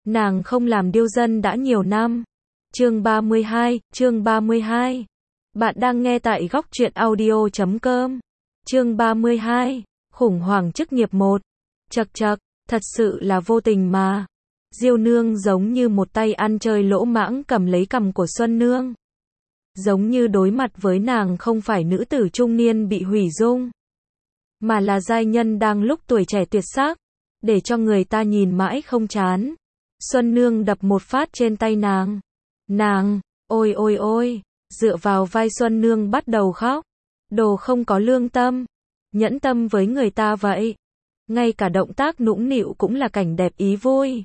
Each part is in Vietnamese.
Nàng không làm điêu dân đã nhiều năm. Chương 32. Bạn đang nghe tại góc truyện audio.com. Chương 32. Khủng hoảng chức nghiệp 1. Chậc chậc, thật sự là vô tình mà. Diêu Nương giống như một tay ăn chơi lỗ mãng cầm lấy cằm của Xuân Nương. Giống như đối mặt với nàng không phải nữ tử trung niên bị hủy dung, mà là giai nhân đang lúc tuổi trẻ tuyệt sắc, để cho người ta nhìn mãi không chán. Xuân Nương đập một phát trên tay nàng. Nàng, ôi ôi ôi, dựa vào vai Xuân Nương bắt đầu khóc. Đồ không có lương tâm, nhẫn tâm với người ta vậy. Ngay cả động tác nũng nịu cũng là cảnh đẹp ý vui.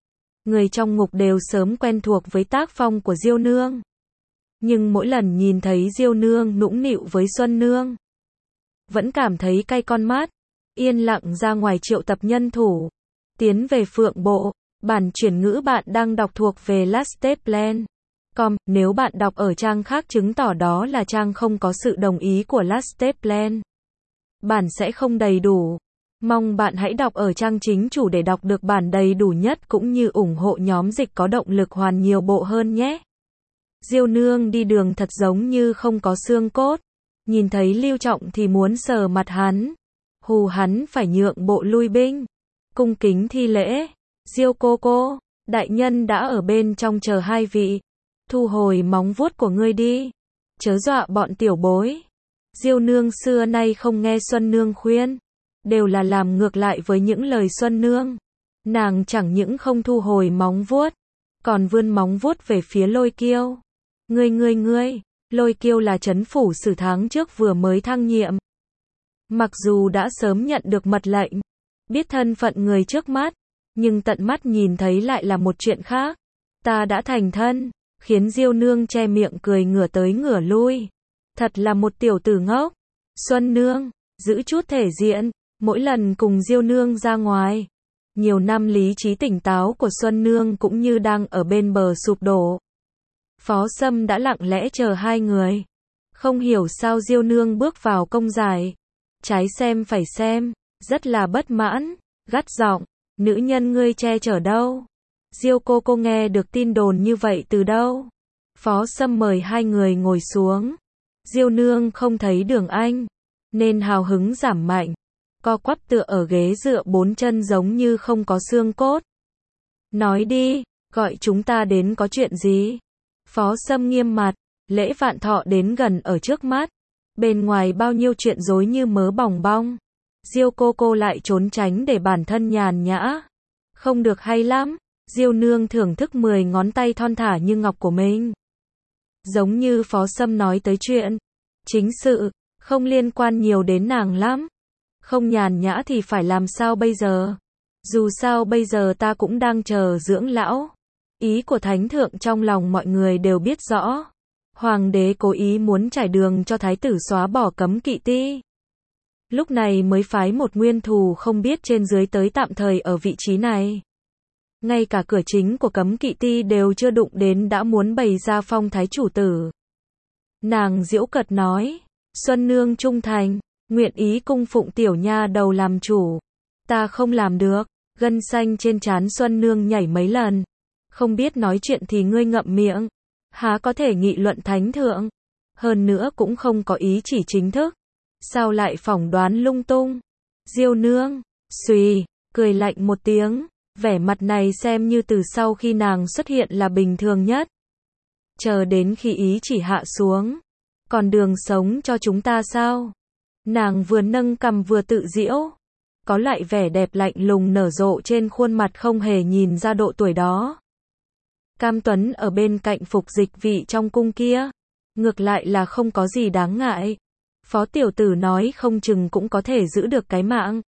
Người trong ngục đều sớm quen thuộc với tác phong của Diêu Nương. Nhưng mỗi lần nhìn thấy Diêu Nương nũng nịu với Xuân Nương, vẫn cảm thấy cay con mắt. Yên lặng ra ngoài triệu tập nhân thủ, tiến về Phượng Bộ. Bản chuyển ngữ bạn đang đọc thuộc về Lasteplan.com. Nếu bạn đọc ở trang khác chứng tỏ đó là trang không có sự đồng ý của Lasteplan. Bản sẽ không đầy đủ. Mong bạn hãy đọc ở trang chính chủ để đọc được bản đầy đủ nhất cũng như ủng hộ nhóm dịch có động lực hoàn nhiều bộ hơn nhé. Diêu Nương đi đường thật giống như không có xương cốt. Nhìn thấy Lưu Trọng thì muốn sờ mặt hắn. Hù hắn phải nhượng bộ lui binh. Cung kính thi lễ. Diêu cô, đại nhân đã ở bên trong chờ hai vị. Thu hồi móng vuốt của ngươi đi. Chớ dọa bọn tiểu bối. Diêu Nương xưa nay không nghe Xuân Nương khuyên. Đều là làm ngược lại với những lời Xuân Nương. Nàng chẳng những không thu hồi móng vuốt, còn vươn móng vuốt về phía Lôi Kiêu. Ngươi, Lôi Kiêu là trấn phủ sử tháng trước vừa mới thăng nhiệm. Mặc dù đã sớm nhận được mật lệnh, biết thân phận người trước mắt, nhưng tận mắt nhìn thấy lại là một chuyện khác. Ta đã thành thân, khiến Diêu Nương che miệng cười ngửa tới ngửa lui. Thật là một tiểu tử ngốc. Xuân Nương, giữ chút thể diện, mỗi lần cùng Diêu Nương ra ngoài. Nhiều năm lý trí tỉnh táo của Xuân Nương cũng như đang ở bên bờ sụp đổ. Phó Sâm đã lặng lẽ chờ hai người. Không hiểu sao Diêu Nương bước vào công giải. Trái xem phải xem, rất là bất mãn, gắt giọng. Nữ nhân ngươi che chở đâu? Diêu cô nghe được tin đồn như vậy từ đâu? Phó Sâm mời hai người ngồi xuống. Diêu Nương không thấy Đường Anh, nên hào hứng giảm mạnh. Co quắp tựa ở ghế dựa bốn chân giống như không có xương cốt. Nói đi, gọi chúng ta đến có chuyện gì? Phó Sâm nghiêm mặt, Lễ Vạn Thọ đến gần ở trước mắt. Bên ngoài bao nhiêu chuyện rối như mớ bòng bong. Diêu cô lại trốn tránh để bản thân nhàn nhã. Không được hay lắm. Diêu Nương thưởng thức 10 ngón tay thon thả như ngọc của mình. Giống như Phó Sâm nói tới chuyện chính sự, không liên quan nhiều đến nàng lắm. Không nhàn nhã thì phải làm sao bây giờ? Dù sao bây giờ ta cũng đang chờ dưỡng lão. Ý của Thánh Thượng trong lòng mọi người đều biết rõ. Hoàng đế cố ý muốn trải đường cho Thái tử xóa bỏ cấm kỵ ti. Lúc này mới phái một nguyên thù không biết trên dưới tới tạm thời ở vị trí này. Ngay cả cửa chính của cấm kỵ ti đều chưa đụng đến đã muốn bày ra phong thái chủ tử. Nàng giễu cợt nói, Xuân Nương trung thành, nguyện ý cung phụng tiểu nha đầu làm chủ. Ta không làm được. Gân xanh trên trán Xuân Nương nhảy mấy lần. Không biết nói chuyện thì ngươi ngậm miệng. Há có thể nghị luận Thánh Thượng. Hơn nữa cũng không có ý chỉ chính thức. Sao lại phỏng đoán lung tung? Diêu Nương, xùy, cười lạnh một tiếng. Vẻ mặt này xem như từ sau khi nàng xuất hiện là bình thường nhất. Chờ đến khi ý chỉ hạ xuống. Còn đường sống cho chúng ta sao? Nàng vừa nâng cằm vừa tự giễu. Có loại vẻ đẹp lạnh lùng nở rộ trên khuôn mặt không hề nhìn ra độ tuổi đó. Cam Tuấn ở bên cạnh Phục Dịch vị trong cung kia. Ngược lại là không có gì đáng ngại. Phó tiểu tử nói không chừng cũng có thể giữ được cái mạng.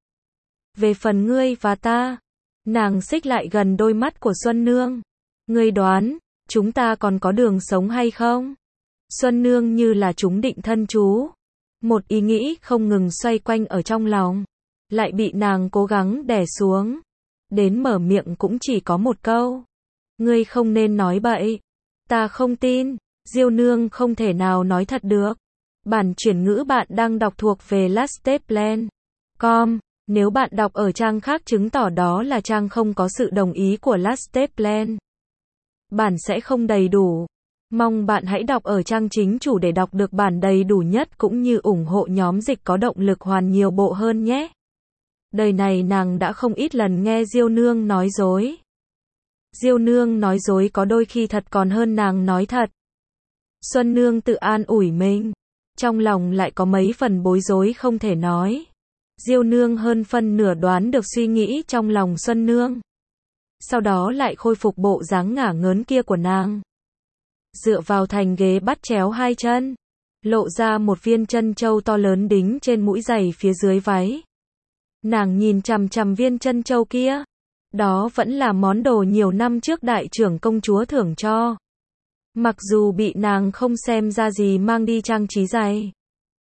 Về phần ngươi và ta. Nàng xích lại gần đôi mắt của Xuân Nương. Ngươi đoán, chúng ta còn có đường sống hay không? Xuân Nương như là trúng định thân chú. Một ý nghĩ không ngừng xoay quanh ở trong lòng. Lại bị nàng cố gắng đè xuống. Đến mở miệng cũng chỉ có một câu. Ngươi không nên nói bậy. Ta không tin. Diêu Nương không thể nào nói thật được. Bản chuyển ngữ bạn đang đọc thuộc về Lasteplan.com. Nếu bạn đọc ở trang khác chứng tỏ đó là trang không có sự đồng ý của Lasteplan. Bản sẽ không đầy đủ. Mong bạn hãy đọc ở trang chính chủ để đọc được bản đầy đủ nhất cũng như ủng hộ nhóm dịch có động lực hoàn nhiều bộ hơn nhé. Đời này nàng đã không ít lần nghe Diêu Nương nói dối. Diêu Nương nói dối có đôi khi thật còn hơn nàng nói thật. Xuân Nương tự an ủi mình. Trong lòng lại có mấy phần bối rối không thể nói. Diêu Nương hơn phân nửa đoán được suy nghĩ trong lòng Xuân Nương. Sau đó lại khôi phục bộ dáng ngả ngớn kia của nàng. Dựa vào thành ghế bắt chéo hai chân. Lộ ra một viên chân châu to lớn đính trên mũi giày phía dưới váy. Nàng nhìn chằm chằm viên chân châu kia. Đó vẫn là món đồ nhiều năm trước đại trưởng công chúa thưởng cho. Mặc dù bị nàng không xem ra gì mang đi trang trí giày.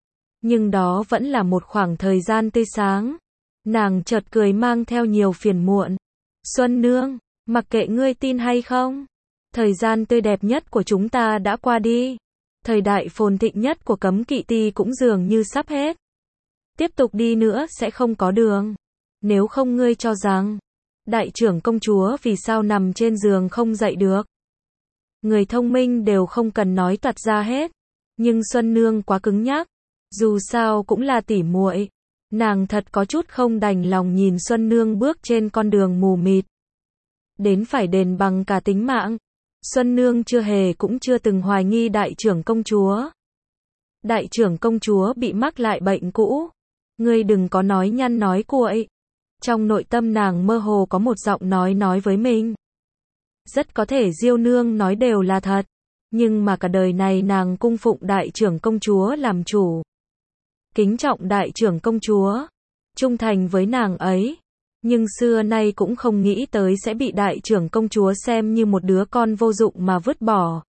Nhưng đó vẫn là một khoảng thời gian tươi sáng. Nàng chợt cười mang theo nhiều phiền muộn. Xuân Nương, mặc kệ ngươi tin hay không. Thời gian tươi đẹp nhất của chúng ta đã qua đi. Thời đại phồn thịnh nhất của Cấm Kỵ Ti cũng dường như sắp hết. Tiếp tục đi nữa sẽ không có đường. Nếu không ngươi cho rằng đại trưởng công chúa vì sao nằm trên giường không dậy được. Người thông minh đều không cần nói toạc ra hết. Nhưng Xuân Nương quá cứng nhắc. Dù sao cũng là tỉ muội. Nàng thật có chút không đành lòng nhìn Xuân Nương bước trên con đường mù mịt. Đến phải đền bằng cả tính mạng. Xuân Nương chưa hề cũng chưa từng hoài nghi đại trưởng công chúa. Đại trưởng công chúa bị mắc lại bệnh cũ. Ngươi đừng có nói nhăn nói cuội. Trong nội tâm nàng mơ hồ có một giọng nói với mình. Rất có thể Diêu Nương nói đều là thật. Nhưng mà cả đời này nàng cung phụng đại trưởng công chúa làm chủ. Kính trọng đại trưởng công chúa. Trung thành với nàng ấy. Nhưng xưa nay cũng không nghĩ tới sẽ bị đại trưởng công chúa xem như một đứa con vô dụng mà vứt bỏ.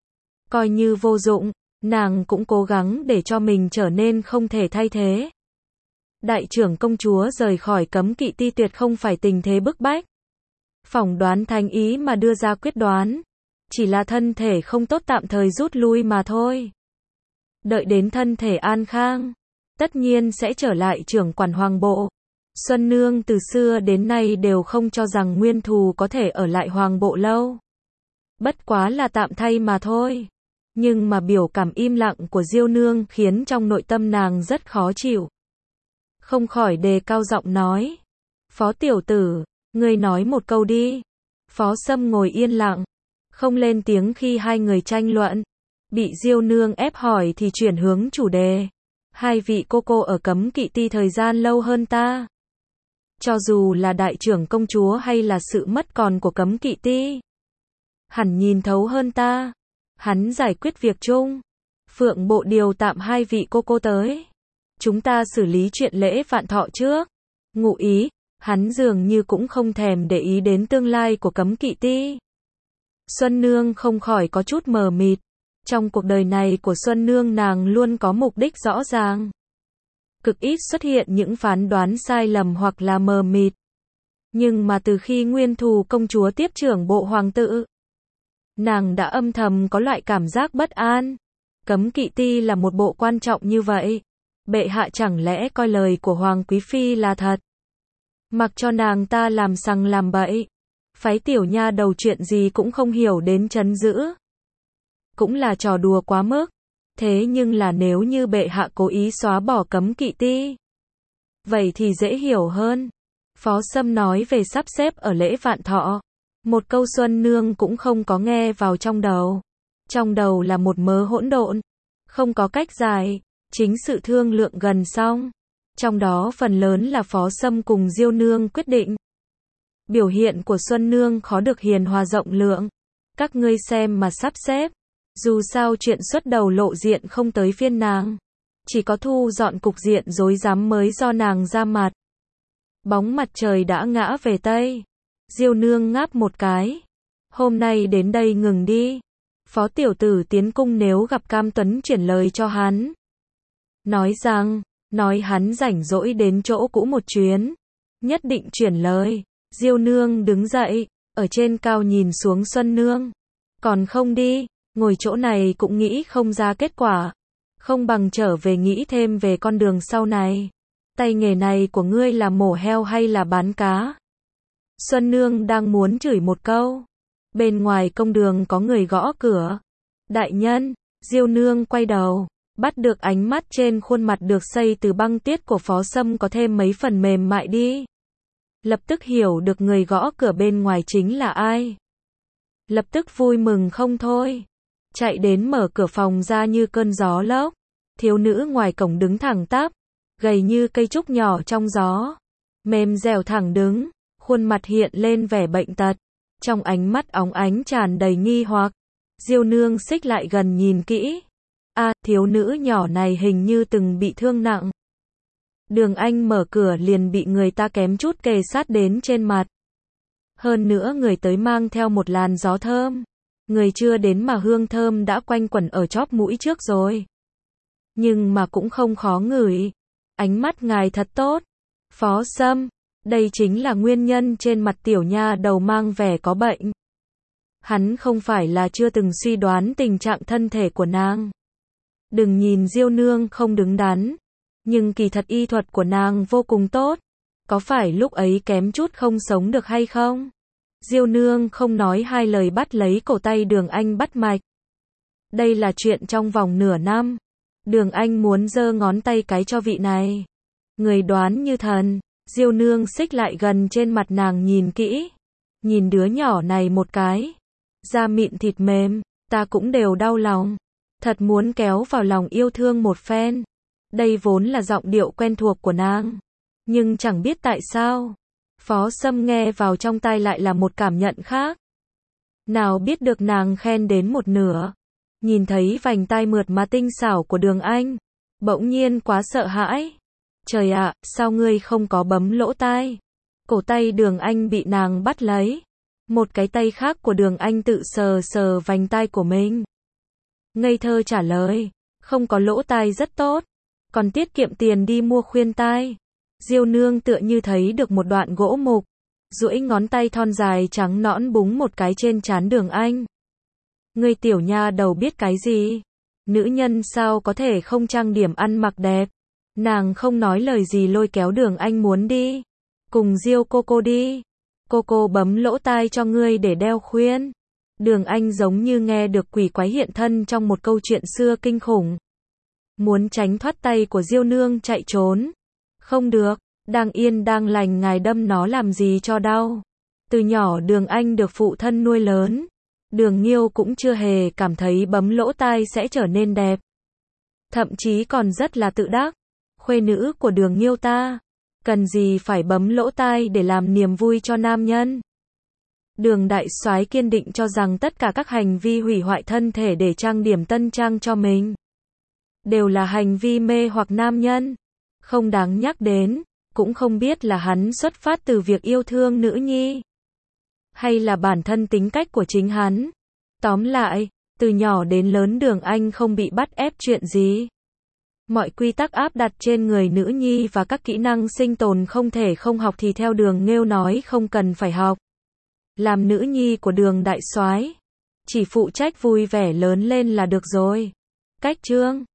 Coi như vô dụng, nàng cũng cố gắng để cho mình trở nên không thể thay thế. Đại trưởng công chúa rời khỏi Cấm Kỵ Ti tuyệt không phải tình thế bức bách. Phỏng đoán thành ý mà đưa ra quyết đoán. Chỉ là thân thể không tốt tạm thời rút lui mà thôi. Đợi đến thân thể an khang, tất nhiên sẽ trở lại trưởng quản hoàng bộ. Xuân Nương từ xưa đến nay đều không cho rằng Nguyên Thù có thể ở lại hoàng bộ lâu. Bất quá là tạm thay mà thôi. Nhưng mà biểu cảm im lặng của Diêu Nương khiến trong nội tâm nàng rất khó chịu. Không khỏi đề cao giọng nói. Phó tiểu tử, ngươi nói một câu đi. Phó Sâm ngồi yên lặng, không lên tiếng khi hai người tranh luận. Bị Diêu Nương ép hỏi thì chuyển hướng chủ đề. Hai vị cô ở Cấm Kỵ Ti thời gian lâu hơn ta. Cho dù là đại trưởng công chúa hay là sự mất còn của Cấm Kỵ Ti, hẳn nhìn thấu hơn ta. Hắn giải quyết việc chung. Phượng bộ điều tạm hai vị cô tới. Chúng ta xử lý chuyện lễ vạn thọ trước. Ngụ ý, hắn dường như cũng không thèm để ý đến tương lai của Cấm Kỵ Ti. Xuân Nương không khỏi có chút mờ mịt. Trong cuộc đời này của Xuân Nương nàng luôn có mục đích rõ ràng. Cực ít xuất hiện những phán đoán sai lầm hoặc là mờ mịt. Nhưng mà từ khi Nguyên Thù công chúa tiếp trưởng bộ hoàng tự, nàng đã âm thầm có loại cảm giác bất an. Cấm Kỵ Ti là một bộ quan trọng như vậy. Bệ hạ chẳng lẽ coi lời của Hoàng Quý Phi là thật? Mặc cho nàng ta làm sằng làm bậy. Phái tiểu nha đầu chuyện gì cũng không hiểu đến trấn giữ. Cũng là trò đùa quá mức. Thế nhưng là nếu như bệ hạ cố ý xóa bỏ Cấm Kỵ Ti, vậy thì dễ hiểu hơn. Phó Sâm nói về sắp xếp ở lễ vạn thọ. Một câu Xuân Nương cũng không có nghe vào trong đầu. Trong đầu là một mớ hỗn độn. Không có cách giải. Chính sự thương lượng gần xong. Trong đó phần lớn là Phó Sâm cùng Diêu Nương quyết định. Biểu hiện của Xuân Nương khó được hiền hòa rộng lượng. Các ngươi xem mà sắp xếp. Dù sao chuyện xuất đầu lộ diện không tới phiên nàng. Chỉ có thu dọn cục diện rối rắm mới do nàng ra mặt. Bóng mặt trời đã ngã về Tây. Diêu Nương ngáp một cái. Hôm nay đến đây ngừng đi. Phó tiểu tử tiến cung nếu gặp Cam Tuấn chuyển lời cho hắn. Nói hắn rảnh rỗi đến chỗ cũ một chuyến. Nhất định chuyển lời. Diêu Nương đứng dậy, ở trên cao nhìn xuống Xuân Nương. Còn không đi, ngồi chỗ này cũng nghĩ không ra kết quả. Không bằng trở về nghĩ thêm về con đường sau này. tay nghề này của ngươi là mổ heo hay là bán cá? Xuân Nương đang muốn chửi một câu. Bên ngoài công đường có người gõ cửa. Đại nhân, Diêu Nương quay đầu, bắt được ánh mắt trên khuôn mặt được xây từ băng tiết của Phó Sâm có thêm mấy phần mềm mại đi. Lập tức hiểu được người gõ cửa bên ngoài chính là ai. Lập tức vui mừng không thôi. Chạy đến mở cửa phòng ra như cơn gió lốc. Thiếu nữ ngoài cổng đứng thẳng tắp, gầy như cây trúc nhỏ trong gió. Mềm dẻo thẳng đứng, khuôn mặt hiện lên vẻ bệnh tật. Trong ánh mắt óng ánh tràn đầy nghi hoặc. Diêu Nương xích lại gần nhìn kỹ. Thiếu nữ nhỏ này hình như từng bị thương nặng. Đường Anh mở cửa liền bị người ta kém chút kề sát đến trên mặt. Hơn nữa người tới mang theo một làn gió thơm. Người chưa đến mà hương thơm đã quanh quẩn ở chóp mũi trước rồi. Nhưng mà cũng không khó ngửi. Ánh mắt ngài thật tốt. Phó Sâm, đây chính là nguyên nhân trên mặt tiểu nha đầu mang vẻ có bệnh. Hắn không phải là chưa từng suy đoán tình trạng thân thể của nàng. Đừng nhìn Diêu Nương không đứng đắn, nhưng kỳ thật y thuật của nàng vô cùng tốt. Có phải lúc ấy kém chút không sống được hay không? Diêu Nương không nói hai lời bắt lấy cổ tay Đường Anh bắt mạch. Đây là chuyện trong vòng nửa năm. Đường Anh muốn giơ ngón tay cái cho vị này. Người đoán như thần. Diêu Nương xích lại gần trên mặt nàng nhìn kỹ. Nhìn đứa nhỏ này một cái. Da mịn thịt mềm, ta cũng đều đau lòng. Thật muốn kéo vào lòng yêu thương một phen. Đây vốn là giọng điệu quen thuộc của nàng. Nhưng chẳng biết tại sao. Phó Sâm nghe vào trong tai lại là một cảm nhận khác. Nào biết được nàng khen đến một nửa. Nhìn thấy vành tai mượt mà tinh xảo của Đường Anh. Bỗng nhiên quá sợ hãi. Trời ạ, sao ngươi không có bấm lỗ tai? Cổ tay Đường Anh bị nàng bắt lấy. Một cái tay khác của Đường Anh tự sờ sờ vành tai của mình. Ngây thơ trả lời, không có lỗ tai rất tốt, còn tiết kiệm tiền đi mua khuyên tai. Diêu Nương tựa như thấy được một đoạn gỗ mục, duỗi ngón tay thon dài trắng nõn búng một cái trên trán Đường Anh. Ngươi tiểu nha đầu biết cái gì? Nữ nhân sao có thể không trang điểm ăn mặc đẹp? Nàng không nói lời gì lôi kéo Đường Anh muốn đi. Cùng Diêu cô đi. Cô bấm lỗ tai cho ngươi để đeo khuyên. Đường Anh giống như nghe được quỷ quái hiện thân trong một câu chuyện xưa kinh khủng. Muốn tránh thoát tay của Diêu Nương chạy trốn. Không được, đang yên đang lành ngài đâm nó làm gì cho đau. Từ nhỏ Đường Anh được phụ thân nuôi lớn. Đường Nghiêu cũng chưa hề cảm thấy bấm lỗ tai sẽ trở nên đẹp. Thậm chí còn rất là tự đắc. Khuê nữ của Đường Nghiêu ta. Cần gì phải bấm lỗ tai để làm niềm vui cho nam nhân. Đường đại soái kiên định cho rằng tất cả các hành vi hủy hoại thân thể để trang điểm tân trang cho mình đều là hành vi mê hoặc nam nhân, không đáng nhắc đến, cũng không biết là hắn xuất phát từ việc yêu thương nữ nhi hay là bản thân tính cách của chính hắn. Tóm lại, từ nhỏ đến lớn Đường Anh không bị bắt ép chuyện gì. Mọi quy tắc áp đặt trên người nữ nhi và các kỹ năng sinh tồn không thể không học thì theo Đường Nghêu nói không cần phải học. Làm nữ nhi của Đường đại soái, chỉ phụ trách vui vẻ lớn lên là được rồi. Cách chương